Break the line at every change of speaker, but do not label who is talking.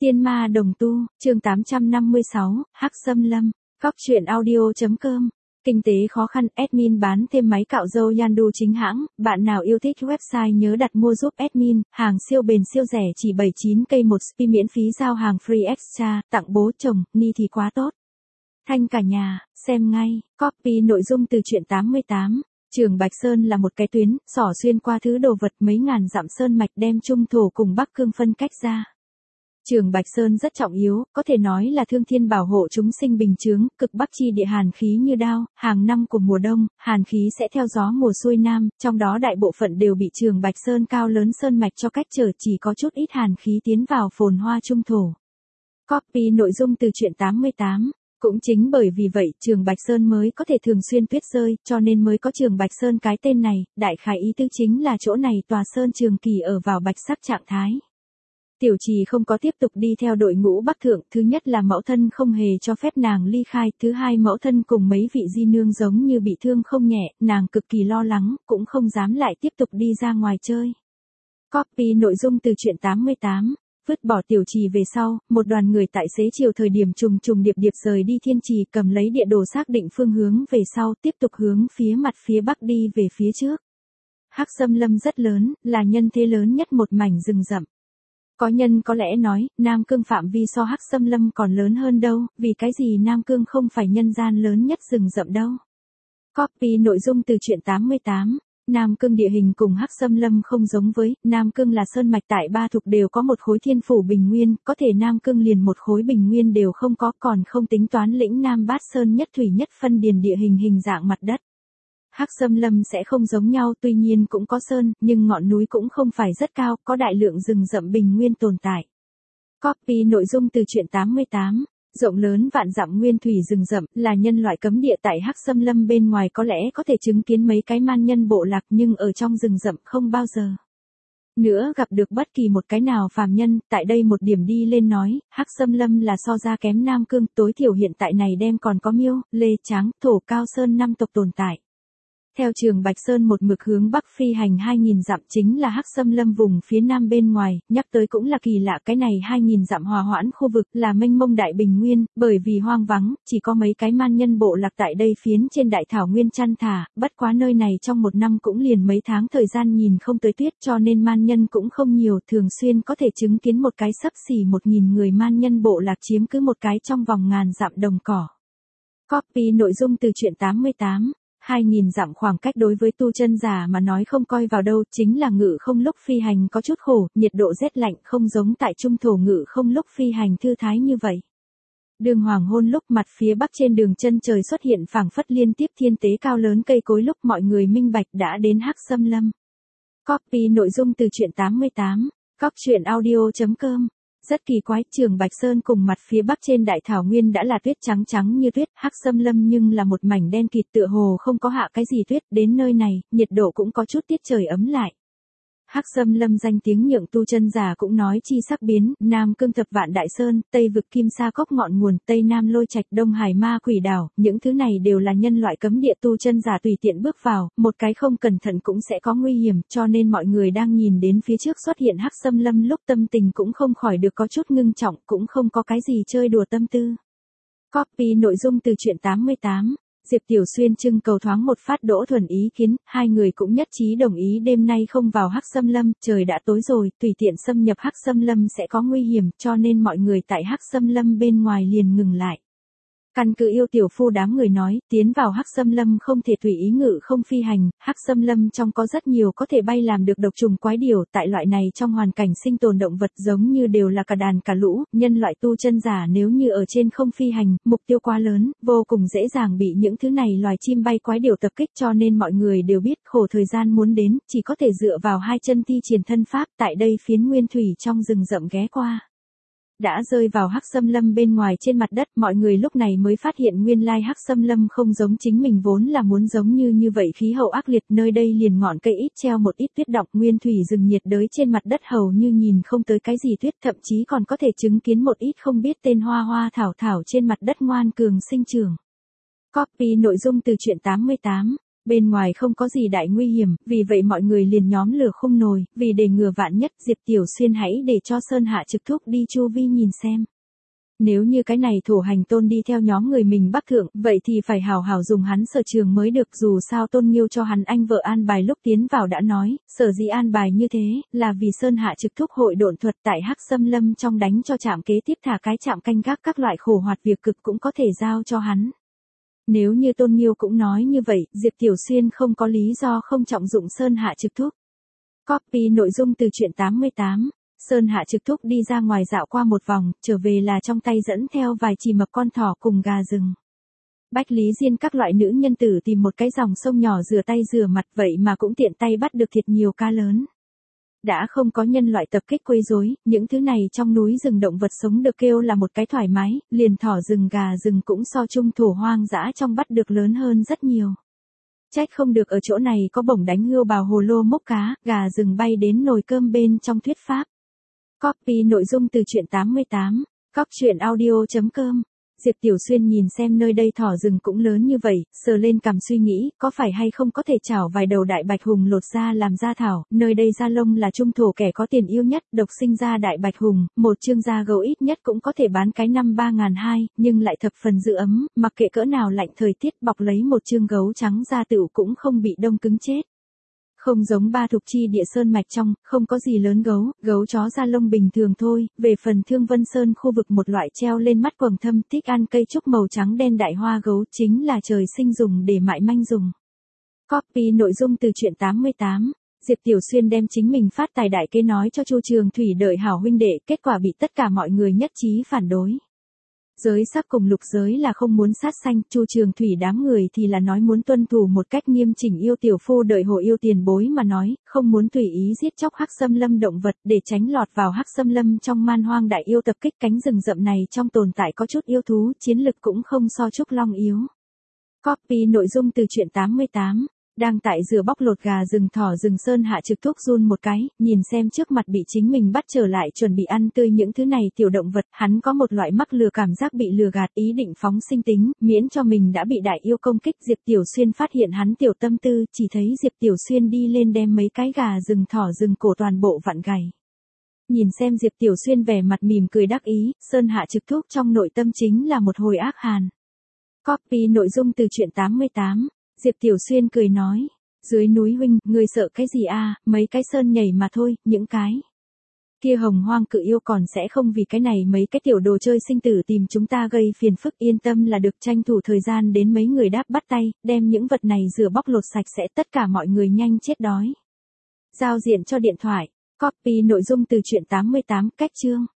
Tiên ma đồng tu, chương 856, Hắc Xâm Lâm, Góc truyện audio.com. Kinh tế khó khăn, admin bán thêm máy cạo râu Yandu chính hãng, bạn nào yêu thích website nhớ đặt mua giúp admin, hàng siêu bền siêu rẻ chỉ 79k một spi miễn phí giao hàng free extra, tặng bố chồng, ni thì quá tốt. Thanh cả nhà, xem ngay, copy nội dung từ truyện 88. Trường Bạch Sơn là một cái tuyến, xỏ xuyên qua thứ đồ vật mấy ngàn dặm sơn mạch đem Trung Thổ cùng Bắc Cương phân cách ra. Trường Bạch Sơn rất trọng yếu, có thể nói là thương thiên bảo hộ chúng sinh bình chướng, cực Bắc chi địa hàn khí như đao, hàng năm của mùa đông, hàn khí sẽ theo gió mùa xuôi nam, trong đó đại bộ phận đều bị Trường Bạch Sơn cao lớn sơn mạch cho cách trở, chỉ có chút ít hàn khí tiến vào phồn hoa Trung Thổ. Copy nội dung từ truyện 88. Cũng chính bởi vì vậy, Trường Bạch Sơn mới có thể thường xuyên tuyết rơi, cho nên mới có Trường Bạch Sơn cái tên này, đại khái ý tứ chính là chỗ này tòa sơn trường kỳ ở vào bạch sắc trạng thái. Tiểu Trì không có tiếp tục đi theo đội ngũ Bắc Thượng, thứ nhất là mẫu thân không hề cho phép nàng ly khai, thứ hai mẫu thân cùng mấy vị di nương giống như bị thương không nhẹ, nàng cực kỳ lo lắng, cũng không dám lại tiếp tục đi ra ngoài chơi. Copy nội dung từ truyện 88. Vứt bỏ Tiểu Trì về sau, một đoàn người tại xế chiều thời điểm trùng điệp rời đi Thiên Trì, cầm lấy địa đồ xác định phương hướng về sau, tiếp tục hướng phía mặt phía bắc đi về phía trước. Hắc Xâm Lâm rất lớn, là nhân thế lớn nhất một mảnh rừng rậm. Có nhân có lẽ nói, Nam Cương phạm vi so Hắc Xâm Lâm còn lớn hơn đâu, vì cái gì Nam Cương không phải nhân gian lớn nhất rừng rậm đâu. Copy nội dung từ truyện 88. Nam Cương địa hình cùng Hắc Xâm Lâm không giống với, Nam Cương là sơn mạch tại ba thục đều có một khối thiên phủ bình nguyên, có thể Nam Cương liền một khối bình nguyên đều không có, còn không tính toán lĩnh Nam Bát Sơn nhất thủy nhất phân điền địa hình dạng mặt đất. Hắc Xâm Lâm sẽ không giống nhau, tuy nhiên cũng có sơn, nhưng ngọn núi cũng không phải rất cao, có đại lượng rừng rậm bình nguyên tồn tại. Copy nội dung từ truyện 88. Rộng lớn vạn dặm nguyên thủy rừng rậm, là nhân loại cấm địa tại Hắc Xâm Lâm bên ngoài có lẽ có thể chứng kiến mấy cái man nhân bộ lạc nhưng ở trong rừng rậm không bao giờ nữa gặp được bất kỳ một cái nào phàm nhân, tại đây một điểm đi lên nói, Hắc Xâm Lâm là so ra kém Nam Cương, tối thiểu hiện tại này đem còn có Miêu, Lê, Tráng, Thổ, Cao Sơn năm tộc tồn tại. Theo Trường Bạch Sơn một mực hướng bắc phi hành 2000 dặm chính là Hắc Xâm Lâm vùng phía nam bên ngoài, nhắc tới cũng là kỳ lạ, cái này 2000 dặm hòa hoãn khu vực là mênh mông đại bình nguyên, bởi vì hoang vắng, chỉ có mấy cái man nhân bộ lạc tại đây phiến trên đại thảo nguyên chăn thả, bất quá nơi này trong một năm cũng liền mấy tháng thời gian nhìn không tới tuyết cho nên man nhân cũng không nhiều, thường xuyên có thể chứng kiến một cái xấp xỉ 1000 người man nhân bộ lạc chiếm cứ một cái trong vòng ngàn dặm đồng cỏ. Copy nội dung từ truyện 88. 2000 dặm khoảng cách đối với tu chân giả mà nói không coi vào đâu, chính là ngự không lúc phi hành có chút khổ, nhiệt độ rét lạnh không giống tại Trung Thổ ngự không lúc phi hành thư thái như vậy. Đường hoàng hôn lúc mặt phía bắc trên đường chân trời xuất hiện phảng phất liên tiếp thiên tế cao lớn cây cối lúc mọi người minh bạch đã đến Hắc Xâm Lâm. Copy nội dung từ truyện 88, Góc truyện audio.com. Rất kỳ quái, Trường Bạch Sơn cùng mặt phía bắc trên đại thảo nguyên đã là tuyết trắng như tuyết, Hắc Xâm Lâm nhưng là một mảnh đen kịt tựa hồ không có hạ cái gì tuyết, đến nơi này, nhiệt độ cũng có chút tiết trời ấm lại. Hắc Xâm Lâm danh tiếng nhượng tu chân giả cũng nói chi sắc biến, Nam Cương Thập Vạn Đại Sơn, Tây vực Kim Sa Cốc ngọn nguồn, Tây Nam Lôi Trạch, Đông Hải Ma Quỷ Đảo, những thứ này đều là nhân loại cấm địa tu chân giả tùy tiện bước vào, một cái không cẩn thận cũng sẽ có nguy hiểm, cho nên mọi người đang nhìn đến phía trước xuất hiện Hắc Xâm Lâm lúc tâm tình cũng không khỏi được có chút ngưng trọng, cũng không có cái gì chơi đùa tâm tư. Copy nội dung từ truyện 88. Diệp Tiểu Xuyên trưng cầu thoáng một phát Đỗ Thuần ý kiến, hai người cũng nhất trí đồng ý đêm nay không vào Hắc Xâm Lâm, trời đã tối rồi, tùy tiện xâm nhập Hắc Xâm Lâm sẽ có nguy hiểm, cho nên mọi người tại Hắc Xâm Lâm bên ngoài liền ngừng lại. Căn cứ yêu tiểu phu đám người nói, tiến vào Hắc Xâm Lâm không thể tùy ý ngự không phi hành, Hắc Xâm Lâm trong có rất nhiều có thể bay làm được độc trùng quái điểu, tại loại này trong hoàn cảnh sinh tồn động vật giống như đều là cả đàn cả lũ, nhân loại tu chân giả nếu như ở trên không phi hành, mục tiêu quá lớn, vô cùng dễ dàng bị những thứ này loài chim bay quái điểu tập kích cho nên mọi người đều biết khổ thời gian muốn đến, chỉ có thể dựa vào hai chân thi triển thân pháp tại đây phiến nguyên thủy trong rừng rậm ghé qua. Đã rơi vào Hắc Xâm Lâm bên ngoài trên mặt đất, mọi người lúc này mới phát hiện nguyên lai Hắc Xâm Lâm không giống chính mình vốn là muốn giống như vậy khí hậu ác liệt, nơi đây liền ngọn cây ít treo một ít tuyết đọng, nguyên thủy rừng nhiệt đới trên mặt đất hầu như nhìn không tới cái gì tuyết, thậm chí còn có thể chứng kiến một ít không biết tên hoa thảo trên mặt đất ngoan cường sinh trưởng. Copy nội dung từ truyện 88. Bên ngoài không có gì đại nguy hiểm, vì vậy mọi người liền nhóm lửa khung nồi, vì để ngừa vạn nhất, Diệp Tiểu Xuyên hãy để cho Sơn Hạ Trực Thúc đi chu vi nhìn xem. Nếu như cái này thổ hành tôn đi theo nhóm người mình bắc thượng, vậy thì phải hào hào dùng hắn sở trường mới được, dù sao Tôn Nghiêu cho hắn anh vợ an bài lúc tiến vào đã nói, sở dĩ an bài như thế, là vì Sơn Hạ Trực Thúc hội độn thuật tại Hắc Xâm Lâm trong đánh cho trạm kế tiếp thả cái trạm canh gác các loại khổ hoạt việc cực cũng có thể giao cho hắn. Nếu như Tôn Nghiêu cũng nói như vậy, Diệp Tiểu Xuyên không có lý do không trọng dụng Sơn Hạ Trực Thúc. Copy nội dung từ truyện 88. Sơn Hạ Trực Thúc đi ra ngoài dạo qua một vòng, trở về là trong tay dẫn theo vài chỉ mập con thỏ cùng gà rừng. Bách Lý Diên các loại nữ nhân tử tìm một cái dòng sông nhỏ rửa tay rửa mặt vậy mà cũng tiện tay bắt được thiệt nhiều cá lớn. Đã không có nhân loại tập kích quấy rối, những thứ này trong núi rừng động vật sống được kêu là một cái thoải mái, liền thỏ rừng gà rừng cũng so chung thổ hoang dã trong bắt được lớn hơn rất nhiều. Trách không được ở chỗ này có bổng đánh hươu bào hồ lô mốc cá, gà rừng bay đến nồi cơm bên trong thuyết pháp. Copy nội dung từ truyện 88. Coctruyện.audio.com. Diệp Tiểu Xuyên nhìn xem nơi đây thỏ rừng cũng lớn như vậy, sờ lên cằm suy nghĩ, có phải hay không có thể chảo vài đầu đại bạch hùng lột ra làm gia thảo, nơi đây da lông là trung thổ kẻ có tiền yêu nhất, độc sinh ra đại bạch hùng, một chương da gấu ít nhất cũng có thể bán cái năm 3.200, nhưng lại thập phần giữ ấm, mặc kệ cỡ nào lạnh thời tiết bọc lấy một chương gấu trắng da tựu cũng không bị đông cứng chết. Không giống ba thục chi địa sơn mạch trong, không có gì lớn gấu chó da lông bình thường thôi, về phần Thương Vân Sơn khu vực một loại treo lên mắt quầng thâm thích ăn cây trúc màu trắng đen đại hoa gấu chính là trời sinh dùng để mại manh dùng. Copy nội dung từ truyện 88. Diệp Tiểu Xuyên đem chính mình phát tài đại kế nói cho Chu Trường Thủy đợi hảo huynh đệ, kết quả bị tất cả mọi người nhất trí phản đối. Giới sắc cùng lục giới là không muốn sát sanh, Chu Trường Thủy đám người thì là nói muốn tuân thủ một cách nghiêm chỉnh yêu tiểu phu đợi hộ yêu tiền bối mà nói, không muốn tùy ý giết chóc Hắc Xâm Lâm động vật để tránh lọt vào Hắc Xâm Lâm trong man hoang đại yêu tập kích cánh rừng rậm này trong tồn tại có chút yêu thú, chiến lực cũng không so Trúc Long yếu. Copy nội dung từ truyện 88. Đang tại rửa bóc lột gà rừng thỏ rừng Sơn Hạ Trực Thúc run một cái, nhìn xem trước mặt bị chính mình bắt trở lại chuẩn bị ăn tươi những thứ này tiểu động vật, hắn có một loại mắc lừa cảm giác bị lừa gạt, ý định phóng sinh tính, miễn cho mình đã bị đại yêu công kích. Diệp Tiểu Xuyên phát hiện hắn tiểu tâm tư, chỉ thấy Diệp Tiểu Xuyên đi lên đem mấy cái gà rừng thỏ rừng cổ toàn bộ vặn gầy. Nhìn xem Diệp Tiểu Xuyên vẻ mặt mỉm cười đắc ý, Sơn Hạ Trực Thúc trong nội tâm chính là một hồi ác hàn. Copy nội dung từ truyện 88. Diệp Tiểu Xuyên cười nói, dưới núi huynh, ngươi sợ cái gì a? Mấy cái sơn nhảy mà thôi, những cái kia hồng hoang cự yêu còn sẽ không vì cái này mấy cái tiểu đồ chơi sinh tử tìm chúng ta gây phiền phức, yên tâm là được, tranh thủ thời gian đến mấy người đáp bắt tay, đem những vật này rửa bóc lột sạch sẽ, tất cả mọi người nhanh chết đói. Giao diện cho điện thoại. Copy nội dung từ truyện 88, cách chương.